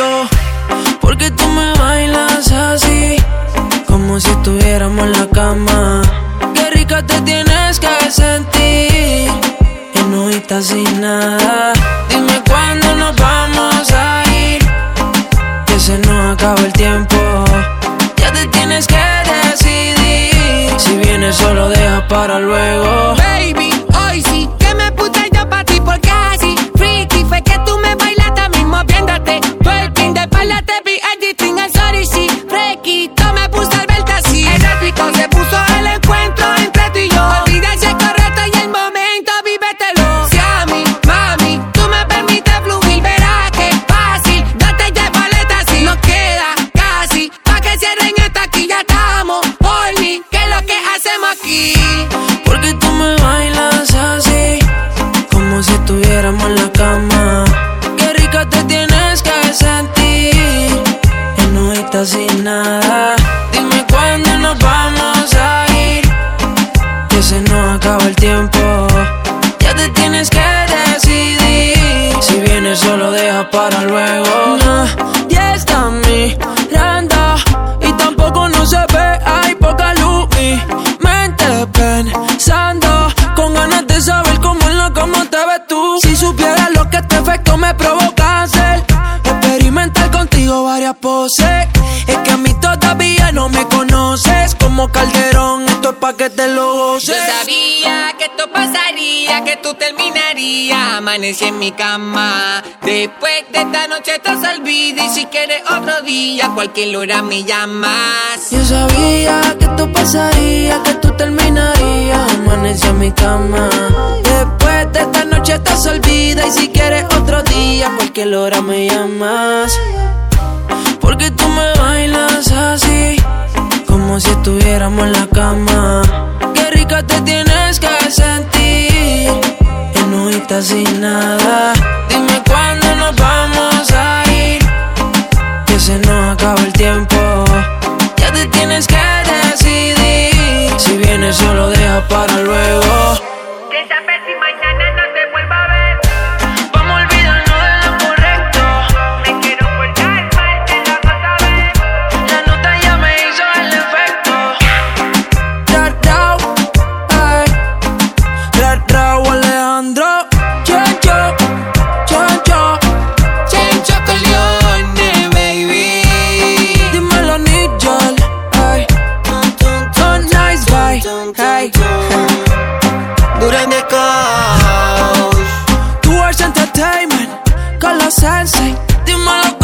correcto, porque tú me bailas así, como si estuviéramos en la cama. Qué rica te tienes que sentir, en hojita sin nada. Dime cuándo nos vamos a ir, que se nos acaba el tiempo. Ya te tienes que decidir, si vienes solo deja para luego. Baby, hoy sí que me puse yo pa' ti porque así freaky fue que tú me bailaste mismo viéndote. Twerking de espalda te vi editing el sorry sí. Fresquito me puse al verte así. Erótico se puso el encuentro entre tú y yo. Olvida ese correcto y el momento, vívetelo. Si a mí, mami, tú me permites fluir, verás que fácil. Date ya paleta si nos queda casi. Pa' que cierren esta aquí ya estamos. Horny, ¿qué es lo que hacemos aquí? Porque tú me bailas así, como si estuviéramos en la cama. Qué rica te tienes que sentir, en hojita sin nada. Dime cuándo nos vamos a ir, que se nos acaba el tiempo. Ya te tienes que decidir, si vienes solo deja para luego. Nadie está mirando y tampoco no se ve, hay poca luz. Mi mente pensando, con ganas de saber cómo en la cama te ves tú. Si supieras lo que este efecto me provoca hacer, experimentar contigo varias poses. Es que a mí todavía no me conoces, como Calderón, esto es pa' que te lo goces. Yo sabía que esto pasaría, que tú terminarías. Amanecí en mi cama. Después de esta noche te has olvidado. Y si quieres otro día, cualquier hora me llamas. Yo sabía que esto pasaría, que tú terminarías. Amanecí en mi cama. Después de esta noche te has olvidado. Y si quieres otro día, cualquier hora me llamas. Porque tú me bailas así, como si estuviéramos en la cama. Qué rica te tienes que sentir, en hojita sin nada. Dime cuándo nos vamos a ir, que se nos acaba el tiempo. Ya te tienes que decidir, si vienes solo deja para luego. ¿Qué sabes si mañana no te vuelvo a ver? Vamos a olvidarnos de lo correcto. Me quiero volver mal, te lo hago saber. La nota ya me hizo el efecto. Rao, Alejandro. Chencho, Chencho. Chencho Corleone, baby. Dímelo, Nigel. Ay. So nice, bye. Hey. Duran de Coach. Tours Entertainment. Con los Sensei. Dímelo,